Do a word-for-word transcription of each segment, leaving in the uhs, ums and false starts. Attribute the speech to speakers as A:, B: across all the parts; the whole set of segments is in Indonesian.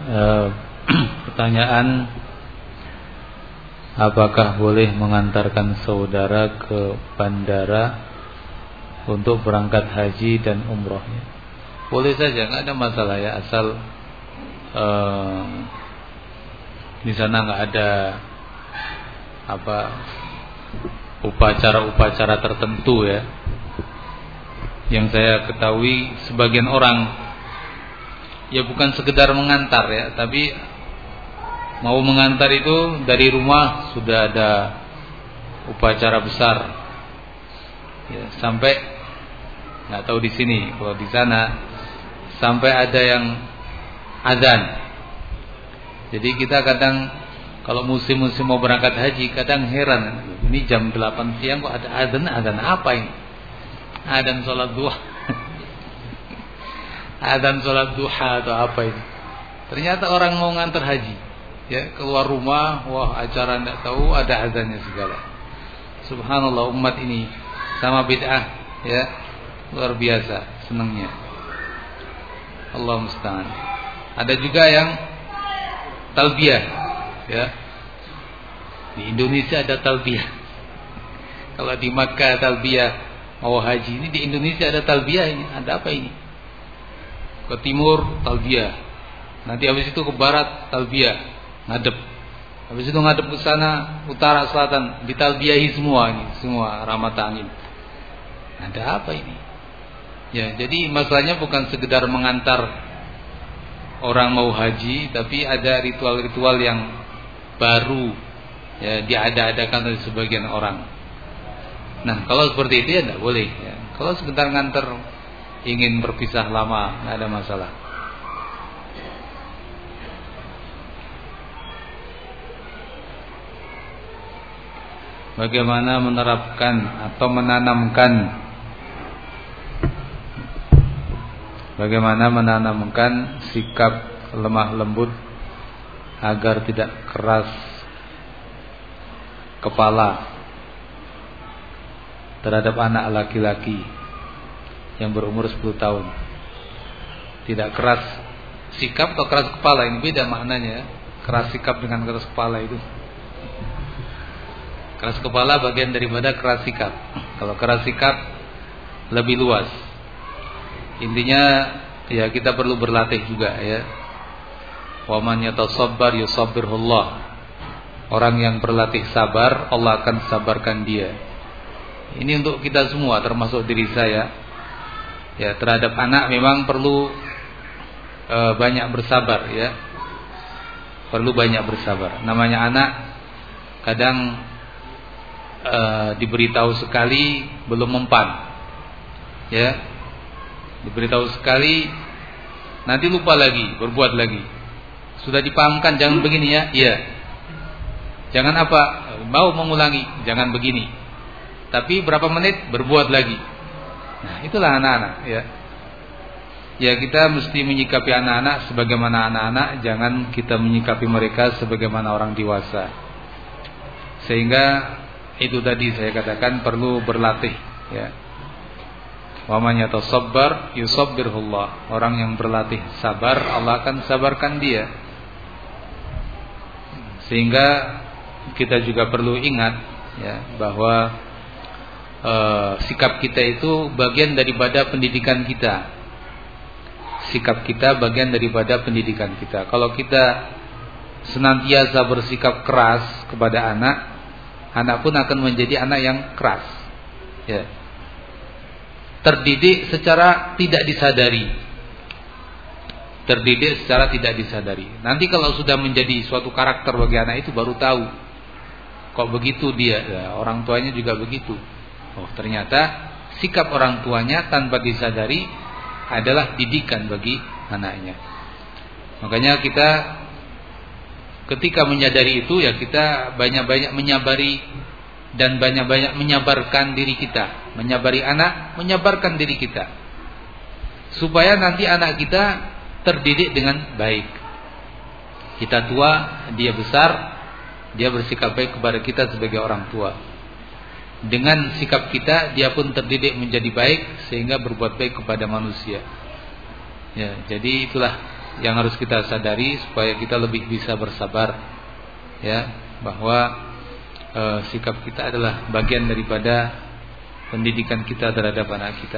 A: e, pertanyaan, apakah boleh mengantarkan saudara ke bandara untuk berangkat haji dan umrohnya? Boleh saja, nggak ada masalah ya, asal e, di sana nggak ada apa upacara-upacara tertentu ya. Yang saya ketahui sebagian orang ya bukan sekedar mengantar ya, tapi mau mengantar itu dari rumah sudah ada upacara besar ya, sampai nggak tahu di sini, kalau di sana sampai ada yang azan. Jadi kita kadang kalau musim-musim mau berangkat haji kadang heran, ini jam delapan siang kok ada azan, azan apa ini? Azan sholat duha. Azan sholat duha atau apa ini? Ternyata orang mau ngantar haji, ya keluar rumah, wah acara tidak tahu ada azannya segala. Subhanallah, umat ini sama bid'ah, ya luar biasa senangnya. Allah musta'an. Ada juga yang talbiyah, ya di Indonesia ada talbiyah. Kalau di Makkah talbiyah mau haji, ini di Indonesia ada talbiyah ini. Ada apa ini? Ke timur talbiyah, nanti habis itu ke barat talbiyah, ngadep. Habis itu ngadep ke sana utara selatan, ditalbiyahi semua ini, semua rahmat angin. Ada apa ini? Ya, jadi masalahnya bukan sekedar mengantar orang mau haji, tapi ada ritual-ritual yang baru ya diada-adakan oleh sebagian orang. Nah, kalau seperti itu ya tidak boleh ya. Kalau sekedar nganter ingin berpisah lama, tidak ada masalah. Bagaimana menerapkan atau menanamkan Bagaimana menanamkan sikap lemah lembut agar tidak keras kepala terhadap anak laki-laki yang berumur sepuluh tahun. Tidak keras sikap atau keras kepala, ini beda maknanya. Keras sikap dengan keras kepala itu. Keras kepala bagian daripada keras sikap. Kalau keras sikap lebih luas. Intinya ya kita perlu berlatih juga ya. Wa man yatasabbar yusabbirullah. Orang yang berlatih sabar, Allah akan sabarkan dia. Ini untuk kita semua, termasuk diri saya. Ya, terhadap anak memang perlu e, banyak bersabar ya. Perlu banyak bersabar. Namanya anak kadang e, diberitahu sekali belum mempan. Ya. Diberitahu sekali nanti lupa lagi, berbuat lagi. Sudah dipahamkan jangan begini ya. Iya. Jangan apa? Mau mengulangi, jangan begini. Tapi berapa menit berbuat lagi. Nah, itulah anak-anak ya. Ya, kita mesti menyikapi anak-anak sebagaimana anak-anak, jangan kita menyikapi mereka sebagaimana orang dewasa. Sehingga itu tadi saya katakan perlu berlatih ya. Wa man yatasabbar yusabbirullah. Orang yang berlatih sabar, Allah akan sabarkan dia. Sehingga kita juga perlu ingat ya bahwa Uh, sikap kita itu bagian daripada pendidikan kita. Sikap kita bagian daripada pendidikan kita. Kalau kita senantiasa bersikap keras kepada anak, anak pun akan menjadi anak yang keras ya. Terdidik secara tidak disadari. Terdidik secara tidak disadari. Nanti kalau sudah menjadi suatu karakter bagi anak itu baru tahu kok begitu dia ya, orang tuanya juga begitu. Oh, ternyata sikap orang tuanya tanpa disadari adalah didikan bagi anaknya. Makanya kita ketika menyadari itu ya kita banyak-banyak menyabari dan banyak-banyak menyabarkan diri kita, menyabari anak, menyabarkan diri kita. Supaya nanti anak kita terdidik dengan baik. Kita tua, dia besar, dia bersikap baik kepada kita sebagai orang tua. Dengan sikap kita dia pun terdidik menjadi baik sehingga berbuat baik kepada manusia. Ya, jadi itulah yang harus kita sadari supaya kita lebih bisa bersabar, ya, bahwa e, sikap kita adalah bagian daripada pendidikan kita terhadap anak kita.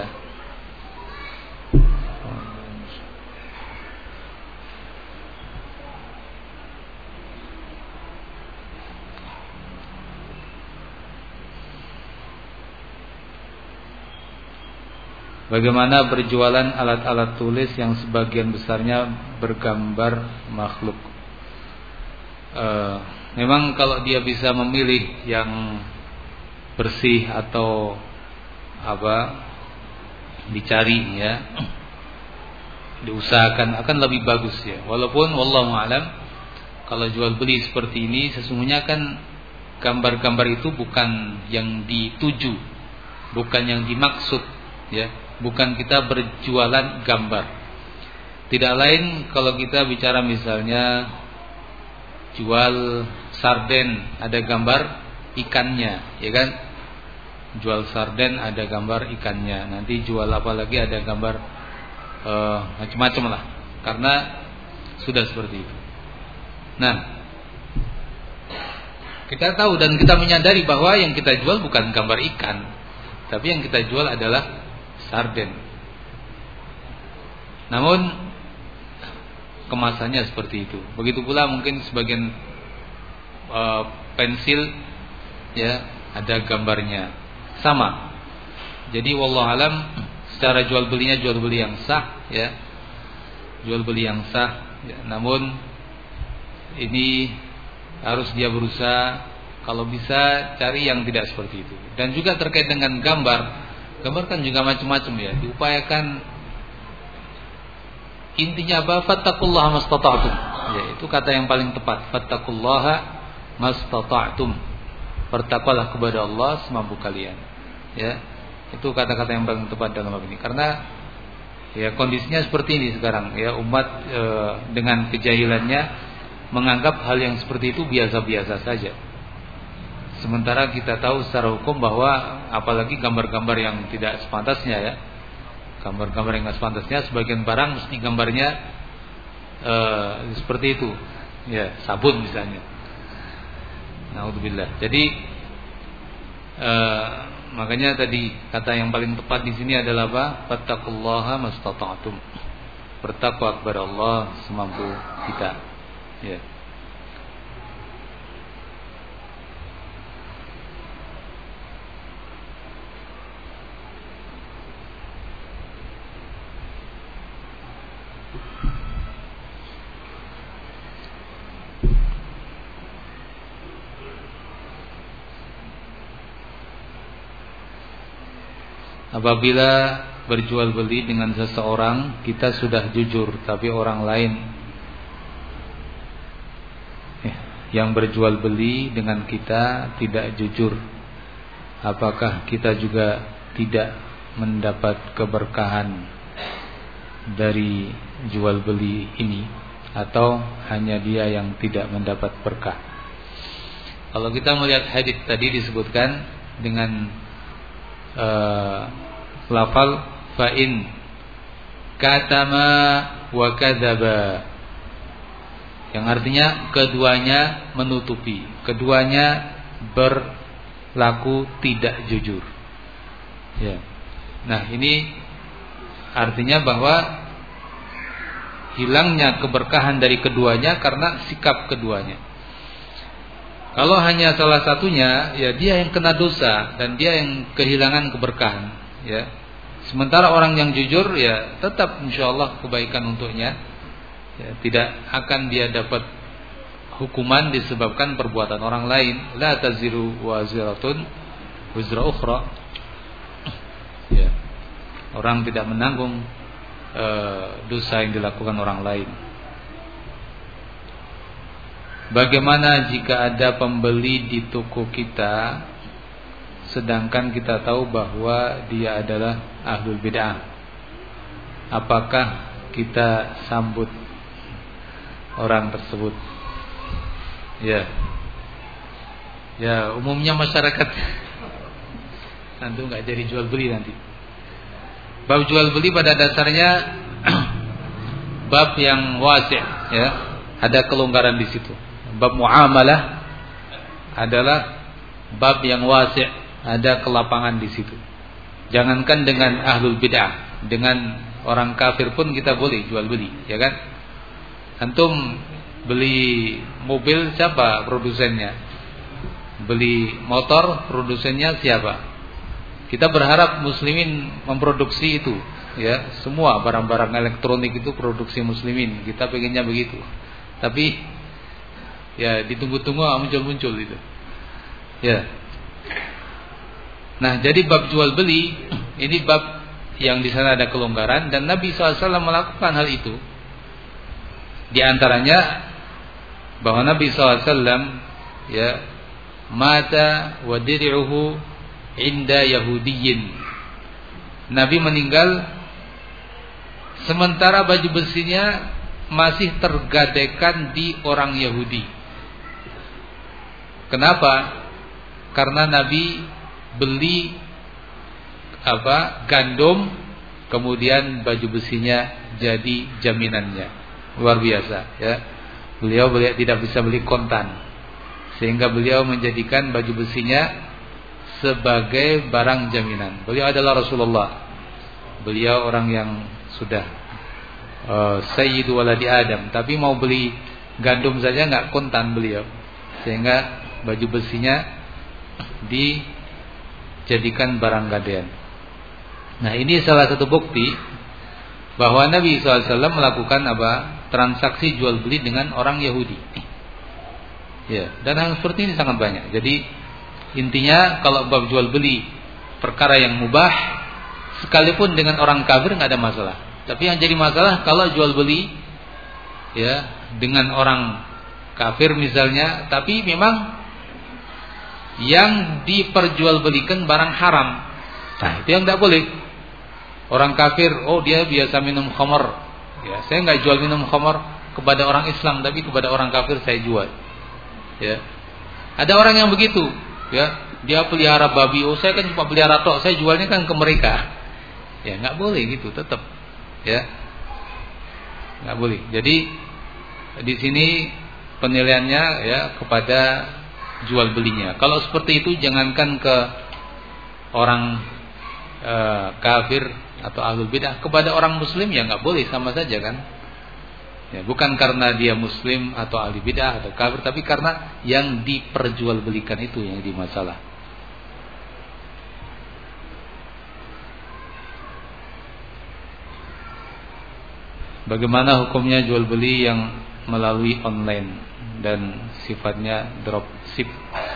A: Bagaimana berjualan alat-alat tulis yang sebagian besarnya bergambar makhluk? E, memang kalau dia bisa memilih yang bersih atau apa dicari, ya, diusahakan, akan lebih bagus, ya. Walaupun wallahu alam kalau jual beli seperti ini sesungguhnya kan gambar-gambar itu bukan yang dituju, bukan yang dimaksud, ya. Bukan kita berjualan gambar. Tidak lain kalau kita bicara misalnya jual sarden, ada gambar ikannya, ya kan? Jual sarden ada gambar ikannya. Nanti jual apa lagi ada gambar uh, macam-macam lah. Karena sudah seperti itu. Nah, kita tahu dan kita menyadari bahwa yang kita jual bukan gambar ikan, tapi yang kita jual adalah sarden. Namun kemasannya seperti itu. Begitu pula mungkin sebagian uh, pensil, ya, ada gambarnya. Sama. Jadi wallahu alam secara jual belinya jual beli yang sah, ya. Jual beli yang sah, ya. Namun ini harus dia berusaha kalau bisa cari yang tidak seperti itu. Dan juga terkait dengan gambar, gambar kan juga macam-macam, ya. Diupayakan intinya apa? Fattaqullaha mastata'tum. Ya, itu kata yang paling tepat. Fattaqullaha mastata'tum. Bertakwalah kepada Allah semampu kalian. Ya. Itu kata-kata yang paling tepat dalam hal ini. Karena ya kondisinya seperti ini sekarang, ya, umat e, dengan kejahilannya menganggap hal yang seperti itu biasa-biasa saja. Sementara kita tahu secara hukum bahwa apalagi gambar-gambar yang tidak sepantasnya, ya, gambar-gambar yang tidak sepantasnya, sebagian barang mesti gambarnya e, seperti itu, ya, sabun misalnya. Naudzubillah. Jadi e, makanya tadi kata yang paling tepat di sini adalah apa? Fattaqullaha mastata'tum. Bertakwa kepada Allah semampu kita, ya. Apabila berjual beli dengan seseorang, kita sudah jujur, tapi orang lain yang berjual beli dengan kita tidak jujur, apakah kita juga tidak mendapat keberkahan dari jual beli ini, atau hanya dia yang tidak mendapat berkah? Kalau kita melihat hadis tadi disebutkan dengan uh, lafal fa'in katama wa kadzaba, yang artinya keduanya menutupi, keduanya berlaku tidak jujur, ya. Nah, ini artinya bahwa hilangnya keberkahan dari keduanya karena sikap keduanya. Kalau hanya salah satunya, ya dia yang kena dosa dan dia yang kehilangan keberkahan, ya. Sementara orang yang jujur, ya tetap insyaallah kebaikan untuknya, ya, tidak akan dia dapat hukuman disebabkan perbuatan orang lain. La taziru waziratun wizra ukhra, ya. Orang tidak menanggung e, dosa yang dilakukan orang lain. Bagaimana jika ada pembeli di toko kita, sedangkan kita tahu bahwa dia adalah ahlul bid'ah? Apakah kita sambut orang tersebut? Ya, ya umumnya masyarakat tentu nggak jadi jual beli nanti. Bab jual beli pada dasarnya bab yang wasi', ya, ada kelonggaran di situ. Bab muamalah adalah bab yang wasi', ada kelapangan di situ. Jangankan dengan ahlul bid'ah, dengan orang kafir pun kita boleh jual beli, ya kan? Antum beli mobil, siapa produsennya? Beli motor, produsennya siapa? Kita berharap muslimin memproduksi itu, ya, semua barang-barang elektronik itu produksi muslimin. Kita pengennya begitu. Tapi ya ditunggu-tunggu muncul-muncul itu. Ya. Nah, jadi bab jual beli ini bab yang di sana ada kelonggaran, dan Nabi shallallahu alaihi wasallam melakukan hal itu. Di antaranya bahwa Nabi shallallahu alaihi wasallam, ya, mata wa dir'uhu inda Yahudiyyin. Nabi meninggal sementara baju besinya masih tergadaikan di orang Yahudi. Kenapa? Karena Nabi beli apa? Gandum, kemudian baju besinya jadi jaminannya. Luar biasa, ya. Beliau beliau tidak bisa beli kontan, sehingga beliau menjadikan baju besinya sebagai barang jaminan. Beliau adalah Rasulullah. Beliau orang yang sudah uh, Sayyidu waladi Adam, tapi mau beli gandum saja nggak kontan beliau, sehingga baju besinya dijadikan barang gadaian. Nah, ini salah satu bukti bahwa Nabi shallallahu alaihi wasallam melakukan apa? Transaksi jual beli dengan orang Yahudi. Ya, dan hal seperti ini sangat banyak. Jadi intinya kalau bab jual beli perkara yang mubah, sekalipun dengan orang kafir nggak ada masalah. Tapi yang jadi masalah kalau jual beli, ya, dengan orang kafir misalnya, tapi memang yang diperjualbelikan barang haram. Nah, itu yang tidak boleh. Orang kafir, oh dia biasa minum khamar, ya, saya nggak jual minum khamar kepada orang Islam, tapi kepada orang kafir saya jual. Ya, ada orang yang begitu, ya, dia pelihara babi, oh saya kan cuma pelihara tok, saya jualnya kan ke mereka. Ya, nggak boleh gitu, tetap, ya, nggak boleh. Jadi di sini penilaiannya, ya, kepada jual belinya. Kalau seperti itu jangankan ke orang e, kafir atau ahlul bidah, kepada orang muslim ya nggak boleh, sama saja kan? Ya, bukan karena dia muslim atau ahli bidah atau kafir, tapi karena yang diperjualbelikan itu yang jadi masalah. Bagaimana hukumnya jual beli yang melalui online dan sifatnya dropship?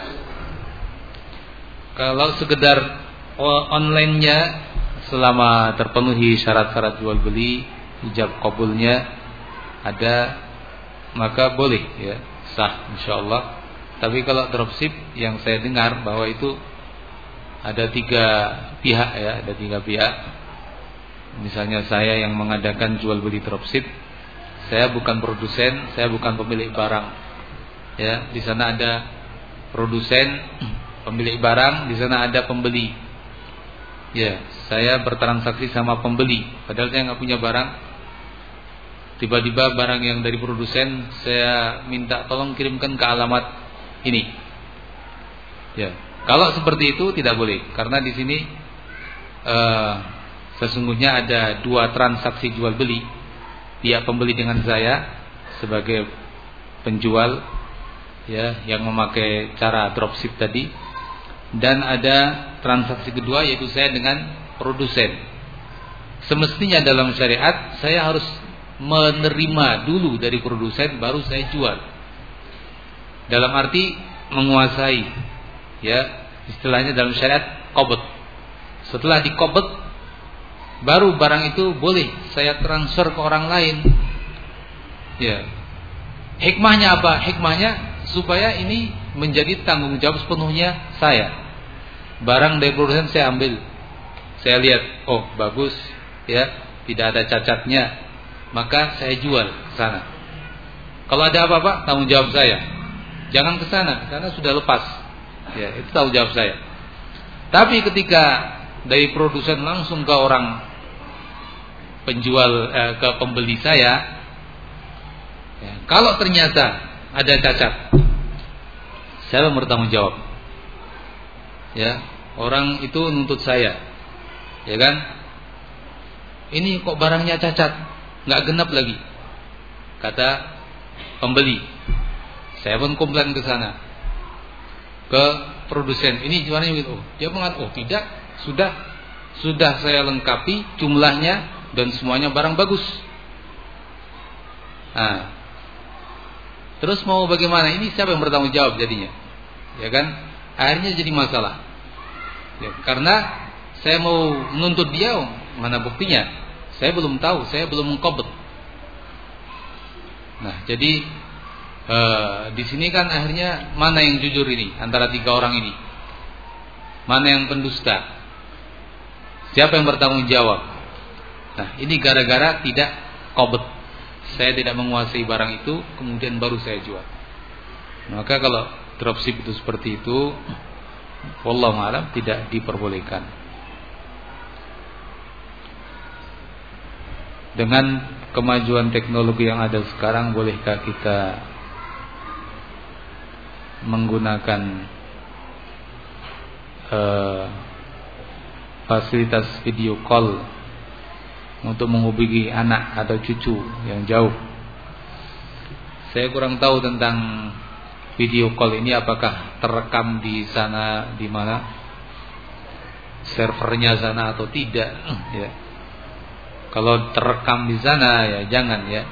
A: Kalau sekedar online-nya selama terpenuhi syarat-syarat jual beli, ijab qabulnya ada, maka boleh, ya, sah insyaallah. Tapi kalau dropship yang saya dengar bahwa itu ada tiga pihak, ya, ada tiga pihak. Misalnya saya yang mengadakan jual beli dropship, saya bukan produsen, saya bukan pemilik barang. Ya, di sana ada produsen, pemilik barang, di sana ada pembeli. Ya, saya bertransaksi sama pembeli, padahal saya nggak punya barang. Tiba-tiba barang yang dari produsen saya minta tolong kirimkan ke alamat ini. Ya, kalau seperti itu tidak boleh, karena di sini uh, sesungguhnya ada dua transaksi jual beli. Pihak pembeli dengan saya sebagai penjual, ya, yang memakai cara dropship tadi, dan ada transaksi kedua yaitu saya dengan produsen. Semestinya dalam syariat saya harus menerima dulu dari produsen baru saya jual. Dalam arti menguasai, ya, istilahnya dalam syariat qabd. Setelah diqabd, baru barang itu boleh saya transfer ke orang lain. Ya. Hikmahnya apa? Hikmahnya supaya ini menjadi tanggung jawab sepenuhnya saya. Barang dari produsen saya ambil, saya lihat, oh bagus, ya, tidak ada cacatnya, maka saya jual ke sana. Kalau ada apa-apa, tanggung jawab saya. Jangan ke sana, karena sudah lepas. Ya, itu tanggung jawab saya. Tapi ketika dari produsen langsung ke orang penjual, eh, ke pembeli saya, Ya, kalau ternyata ada cacat, siapa yang bertanggung jawab? Ya, orang itu nuntut saya, ya kan? Ini kok barangnya cacat, nggak genap lagi, kata pembeli. Saya pun komplain ke sana, ke produsen. Ini gimana gitu? Dia mengatakan, oh tidak, sudah, sudah saya lengkapi jumlahnya dan semuanya barang bagus. Nah, terus mau bagaimana? Ini siapa yang bertanggung jawab jadinya? Ya kan? Akhirnya jadi masalah. Ya, karena saya mau menuntut dia, mana buktinya? Saya belum tahu, saya belum mengqabd. Nah, jadi eh, di sini kan akhirnya mana yang jujur ini antara tiga orang ini? Mana yang pendusta? Siapa yang bertanggung jawab? Nah, ini gara-gara tidak qabd. Saya tidak menguasai barang itu, kemudian baru saya jual. Maka kalau dropship itu seperti itu, wallahu a'lam, tidak diperbolehkan. Dengan kemajuan teknologi yang ada sekarang, bolehkah kita menggunakan uh, fasilitas video call untuk menghubungi anak atau cucu yang jauh? Saya kurang tahu tentang video call ini, apakah terekam di sana, di mana servernya sana atau tidak, ya. Kalau terekam di sana ya jangan, ya.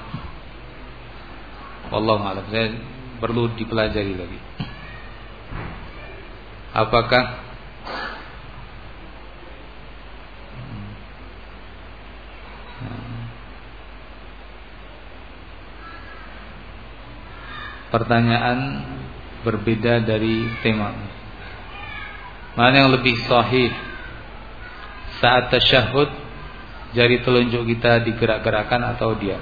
A: Wallahu a'lam, saya perlu dipelajari lagi. Apakah pertanyaan berbeda dari tema. Mana yang lebih sahih? Saat tasyahud jari telunjuk kita digerak-gerakan atau dia?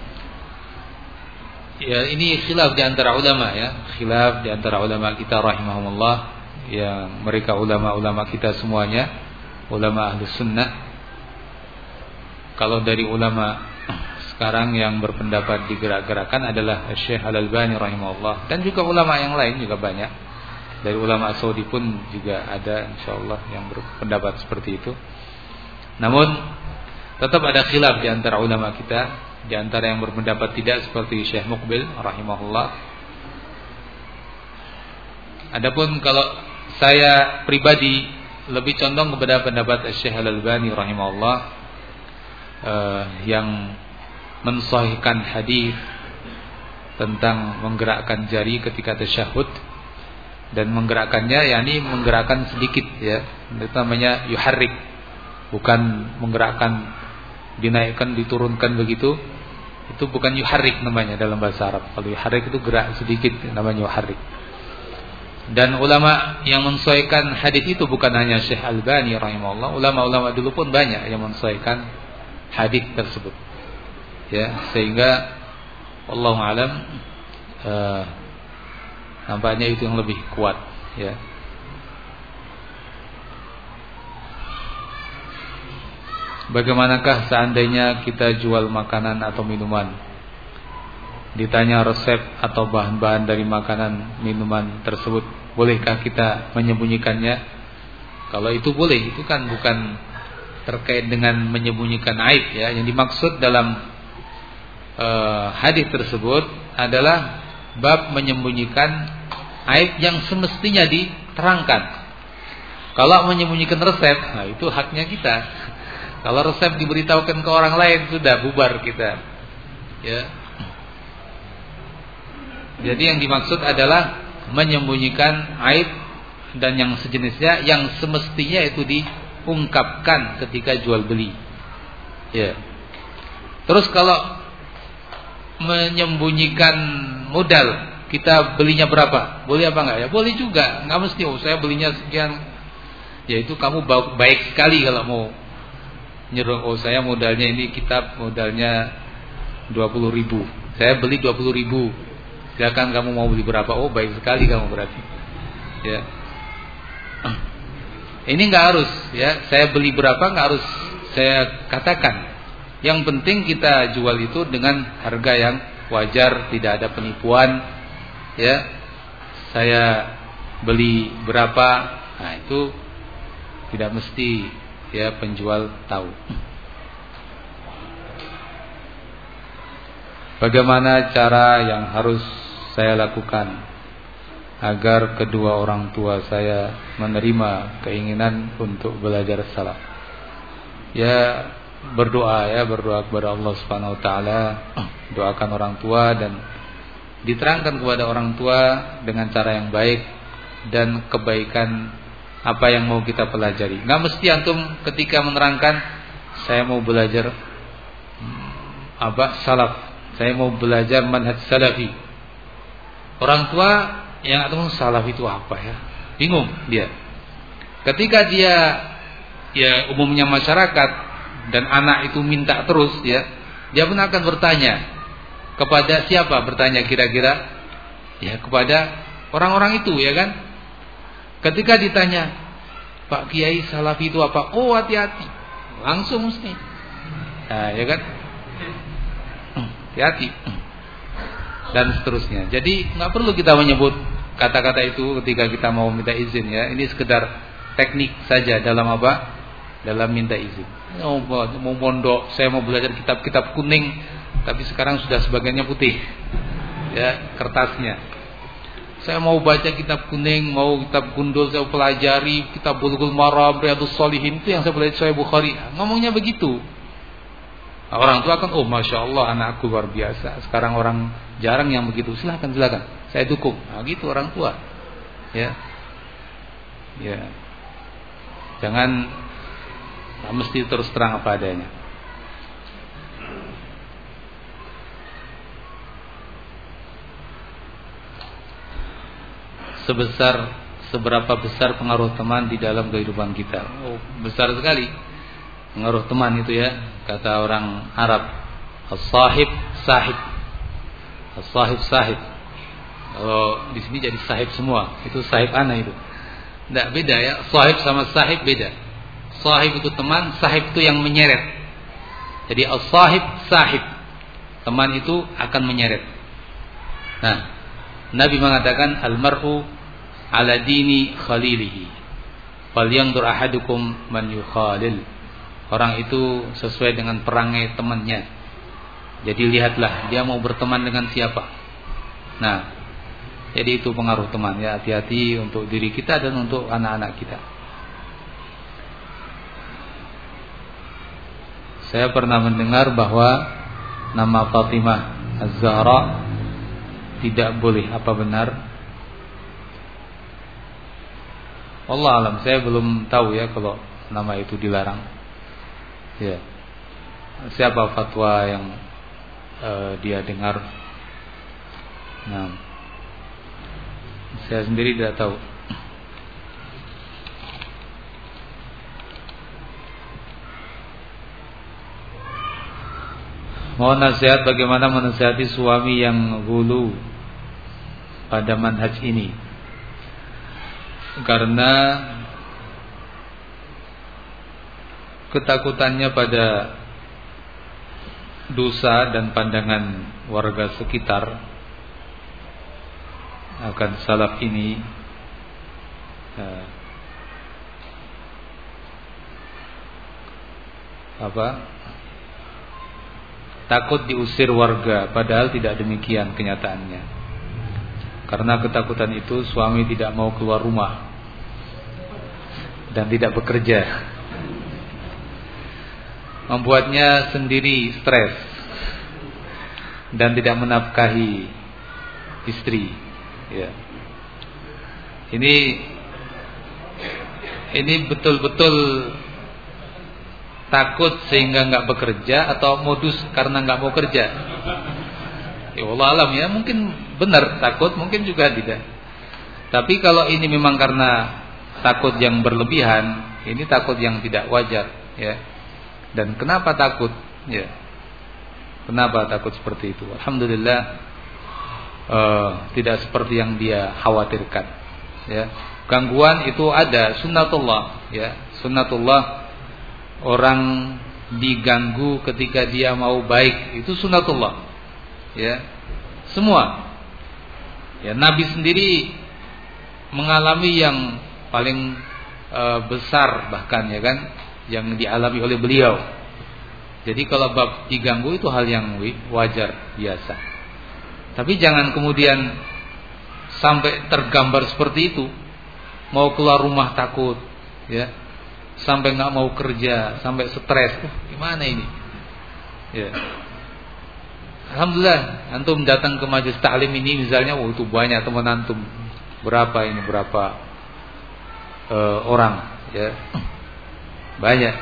A: Ya, ini khilaf di antara ulama, ya. Khilaf di antara ulama kita rahimahumullah, yang mereka ulama-ulama kita semuanya, ulama Ahlus Sunnah. Kalau dari ulama sekarang yang berpendapat digerak-gerakan adalah Syekh Al-Albani rahimahullah, dan juga ulama yang lain juga banyak. Dari ulama Saudi pun juga ada insyaallah yang berpendapat seperti itu. Namun tetap ada khilaf di antara ulama kita, di antara yang berpendapat tidak seperti Syekh Muqbil rahimahullah. Adapun kalau saya pribadi lebih condong kepada pendapat Syekh Al-Albani rahimahullah, uh, yang mensahihkan hadis tentang menggerakkan jari ketika tasyahud, dan menggerakkannya yakni menggerakkan sedikit, ya. Itu namanya yuharrik, bukan menggerakkan dinaikkan diturunkan begitu. Itu bukan yuharrik namanya dalam bahasa Arab. Kalau yuharrik itu gerak sedikit, namanya yuharrik. Dan ulama yang mensahihkan hadis itu bukan hanya Syekh Albani rahimahullah, ulama-ulama dulu pun banyak yang mensahihkan hadis tersebut. Ya, sehingga wallahu alam, uh, nampaknya itu yang lebih kuat, ya. Bagaimanakah seandainya kita jual makanan atau minuman, ditanya resep atau bahan-bahan dari makanan minuman tersebut, bolehkah kita menyembunyikannya? Kalau itu boleh, itu kan bukan terkait dengan menyembunyikan aib, ya. Yang dimaksud dalam Uh, hadis tersebut adalah bab menyembunyikan aib yang semestinya diterangkan. Kalau menyembunyikan resep, nah itu haknya kita. Kalau resep diberitahukan ke orang lain, sudah bubar kita, ya. Jadi yang dimaksud adalah menyembunyikan aib dan yang sejenisnya yang semestinya itu diungkapkan ketika jual beli, ya. Terus kalau menyembunyikan modal, kita belinya berapa, boleh apa enggak? Ya boleh juga, enggak mesti oh saya belinya sekian. Ya itu kamu baik sekali kalau mau nyuruh, oh saya modalnya ini kitab modalnya dua puluh ribu, saya beli dua puluh ribu, silakan kamu mau beli berapa. Oh baik sekali kamu berarti, ya. Ini enggak harus, ya, saya beli berapa enggak harus saya katakan. Yang penting kita jual itu dengan harga yang wajar, tidak ada penipuan, ya. Saya beli berapa, nah itu tidak mesti ya penjual tahu. Bagaimana cara yang harus saya lakukan agar kedua orang tua saya menerima keinginan untuk belajar salaf? Ya, berdoa ya, berdoa kepada Allah Subhanahu wa taala, doakan orang tua dan diterangkan kepada orang tua dengan cara yang baik dan kebaikan apa yang mau kita pelajari. Enggak mesti antum ketika menerangkan saya mau belajar apa salaf, saya mau belajar manhaj salafi. Orang tua yang tahu salaf itu apa ya? Bingung dia. Ketika dia ya umumnya masyarakat dan anak itu minta terus ya, dia pun akan bertanya kepada siapa? Bertanya kira-kira ya kepada orang-orang itu ya kan? Ketika ditanya, Pak Kiai salafi itu apa? Oh, hati-hati. Langsung mesti. Nah, ya kan? Hati-hati. Dan seterusnya. Jadi nggak perlu kita menyebut kata-kata itu ketika kita mau minta izin ya. Ini sekedar teknik saja dalam apa? Dalam minta izin. Oh, mau mondok, saya mau belajar kitab-kitab kuning, tapi sekarang sudah sebagiannya putih. Ya, kertasnya. Saya mau baca kitab kuning, mau kitab gundul saya pelajari, kitab Bulughul Maram, Riyadhus Shalihin, itu yang saya pelajari Sahih Bukhari. Ngomongnya begitu. Orang tua kan, oh masya Allah anakku luar biasa. Sekarang orang jarang yang begitu. Silakan silakan, saya dukung. Nah, gitu orang tua. Ya, ya. Jangan nah, mesti terus terang apa adanya. Sebesar seberapa besar pengaruh teman di dalam kehidupan kita? Oh, besar sekali pengaruh teman itu ya. Kata orang Arab, as-sahib sahib, as-sahib sahib. Kalau di sini jadi sahib semua, itu sahib ana itu. Tidak beda ya, sahib sama sahib beda. Sahib itu teman, sahib itu yang menyeret. Jadi as-sahib sahib, teman itu akan menyeret. Nah, Nabi mengatakan al-mar'u ala dini khalilihi, falyanzur ahadukum man yukhalil. Orang itu sesuai dengan perangai temannya. Jadi lihatlah dia mau berteman dengan siapa. Nah, jadi itu pengaruh teman ya. Hati-hati untuk diri kita dan untuk anak-anak kita. Saya pernah mendengar bahwa nama Fatimah Az-Zahra tidak boleh. Apa benar? Allah alam, saya belum tahu ya kalau nama itu dilarang. Ya, siapa fatwa yang uh, dia dengar? Nah, saya sendiri tidak tahu. Mohon nasihat bagaimana menasihati suami yang gulu pada manhaj ini, karena ketakutannya pada dosa dan pandangan warga sekitar akan salaf ini. eh, apa takut diusir warga, padahal tidak demikian kenyataannya. Karena ketakutan itu suami tidak mau keluar rumah dan tidak bekerja, membuatnya sendiri stres dan tidak menafkahi istri. Ya. Ini ini betul-betul takut sehingga nggak bekerja atau modus karena nggak mau kerja. Ya Allah alam ya, mungkin benar takut, mungkin juga tidak. Tapi kalau ini memang karena takut yang berlebihan, ini takut yang tidak wajar, ya. Dan kenapa takut? Ya. Kenapa takut seperti itu? Alhamdulillah uh, tidak seperti yang dia khawatirkan. Ya. Gangguan itu ada, sunnatullah. Ya. Sunnatullah, orang diganggu ketika dia mau baik, itu sunnatullah. Ya. Semua. Ya, Nabi sendiri mengalami yang paling e, besar bahkan ya kan, yang dialami oleh beliau. Jadi kalau bab diganggu itu hal yang wajar, biasa. Tapi jangan kemudian sampai tergambar seperti itu. Mau keluar rumah takut, ya, sampai nggak mau kerja, sampai stres. Uh, gimana ini? Ya. Alhamdulillah, antum datang ke majelis taklim ini misalnya, oh itu banyak teman antum. Berapa ini berapa uh, orang, ya, banyak.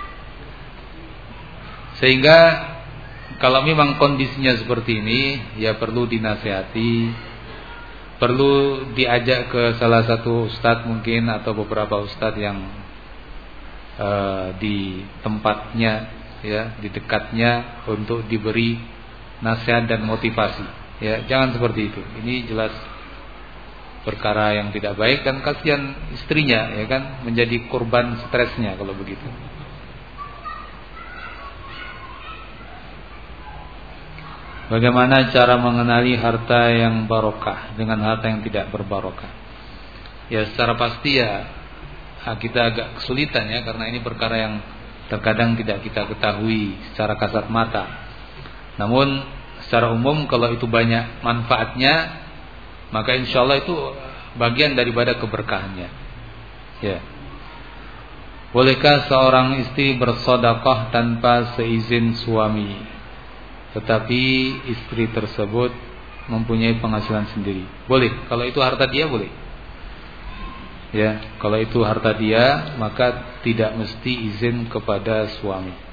A: Sehingga kalau memang kondisinya seperti ini, ya perlu dinasihati, perlu diajak ke salah satu ustadz mungkin atau beberapa ustadz yang uh, di tempatnya, ya, di dekatnya untuk diberi nasihat dan motivasi. Ya, jangan seperti itu. Ini jelas perkara yang tidak baik dan kasihan istrinya, ya kan, menjadi korban stresnya kalau begitu. Bagaimana cara mengenali harta yang barokah dengan harta yang tidak berbarokah? Ya, secara pasti ya kita agak kesulitan ya, karena ini perkara yang terkadang tidak kita ketahui secara kasat mata. Namun secara umum kalau itu banyak manfaatnya, maka insya Allah itu bagian daripada keberkahannya. Ya. Bolehkah seorang istri bersedekah tanpa seizin suami, tetapi istri tersebut mempunyai penghasilan sendiri? Boleh, kalau itu harta dia boleh. Ya, kalau itu harta dia maka tidak mesti izin kepada suami.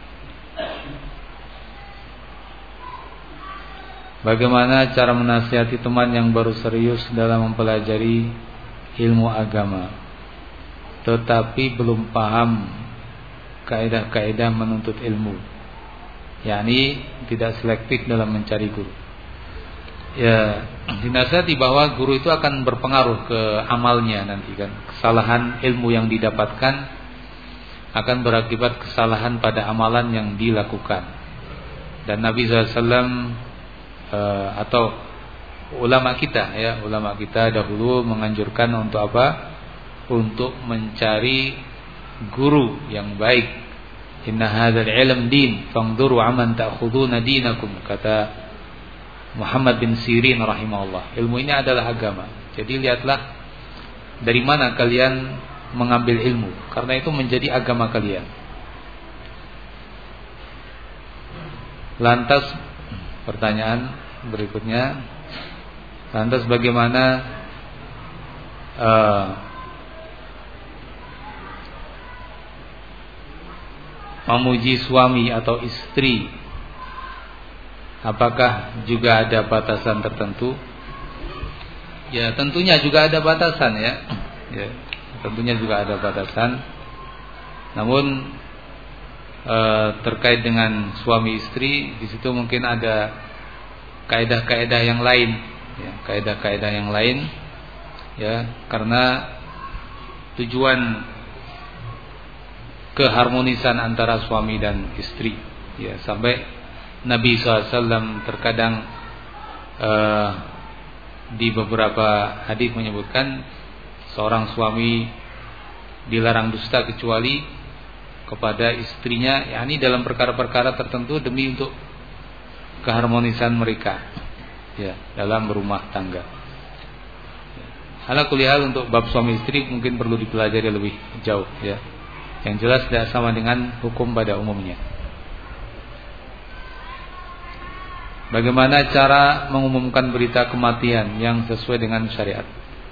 A: Bagaimana cara menasihati teman yang baru serius dalam mempelajari ilmu agama, tetapi belum paham kaidah-kaidah menuntut ilmu, yakni tidak selektif dalam mencari guru? Ya, dinasihati bahwa guru itu akan berpengaruh ke amalnya nanti kan. Kesalahan ilmu yang didapatkan akan berakibat kesalahan pada amalan yang dilakukan. Dan Nabi shallallahu alaihi wasallam Uh, atau ulama kita ya, ulama kita dahulu menganjurkan untuk apa? Untuk mencari guru yang baik. Inna hadzal ilm din, fangduru aman ta'khuduna dinakum, kata Muhammad bin Sirin rahimahullah. Ilmu ini adalah agama. Jadi lihatlah dari mana kalian mengambil ilmu, karena itu menjadi agama kalian. Lantas pertanyaan berikutnya, lantas bagaimana uh, memuji suami atau istri? Apakah juga ada batasan tertentu? Ya, tentunya juga ada batasan ya. Ya, tentunya juga ada batasan. Namun uh, terkait dengan suami istri, di situ mungkin ada kaidah-kaidah yang lain, ya, kaidah-kaidah yang lain, ya, karena tujuan keharmonisan antara suami dan istri, ya, sampai Nabi shallallahu alaihi wasallam terkadang uh, di beberapa hadis menyebutkan seorang suami dilarang dusta kecuali kepada istrinya, yakni dalam perkara-perkara tertentu demi untuk keharmonisan mereka, ya, dalam berumah tangga. Ala kulli hal untuk bab suami istri mungkin perlu dipelajari lebih jauh ya. Yang jelas tidak sama dengan hukum pada umumnya. Bagaimana cara mengumumkan berita kematian yang sesuai dengan syariat?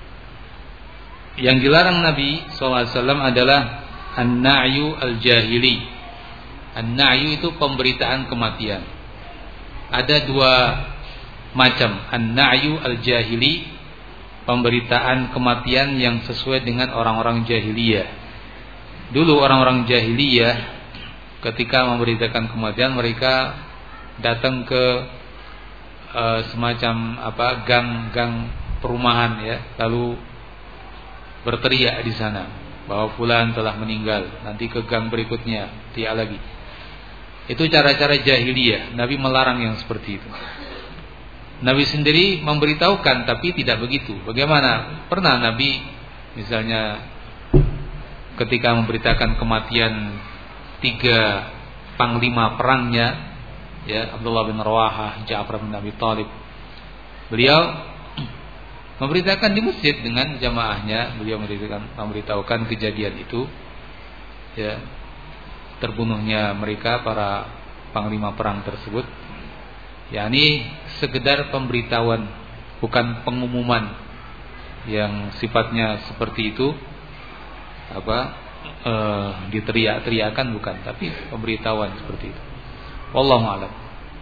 A: Yang dilarang Nabi shallallahu alaihi wasallam adalah an-na'yu al-jahili. An-na'yu itu pemberitaan kematian. Ada dua macam, an-na'yu al-jahili, pemberitaan kematian yang sesuai dengan orang-orang jahiliyah. Dulu orang-orang jahiliyah ketika memberitakan kematian, mereka datang ke uh, semacam apa gang-gang perumahan ya, lalu berteriak di sana bahwa fulan telah meninggal, nanti ke gang berikutnya dia lagi. Itu cara-cara jahiliyah. Nabi melarang yang seperti itu. Nabi sendiri memberitahukan tapi tidak begitu. Bagaimana? Pernah Nabi misalnya ketika memberitakan kematian tiga panglima perangnya, ya, Abdullah bin Rawahah, Ja'far bin Abi Thalib, beliau memberitakan di masjid dengan jamaahnya. Beliau memberitakan, memberitahukan kejadian itu, ya, terbunuhnya mereka para panglima perang tersebut. yakni sekedar pemberitahuan, bukan pengumuman yang sifatnya seperti itu, apa e, diteriak-teriakan, bukan, tapi pemberitahuan seperti itu. Wallahu a'lam.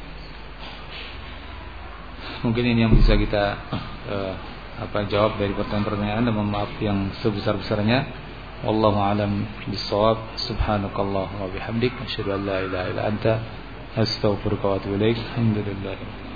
A: Mungkin ini yang bisa kita e, apa jawab dari pertanyaan-pertanyaan, dan maaf yang sebesar-besarnya. Wallahu a'lam bissawab. Subhanakallah wa bihamdik, asyhadu an la ilaha illa anta, astaghfiruka wa atubu ilaik. Alhamdulillah.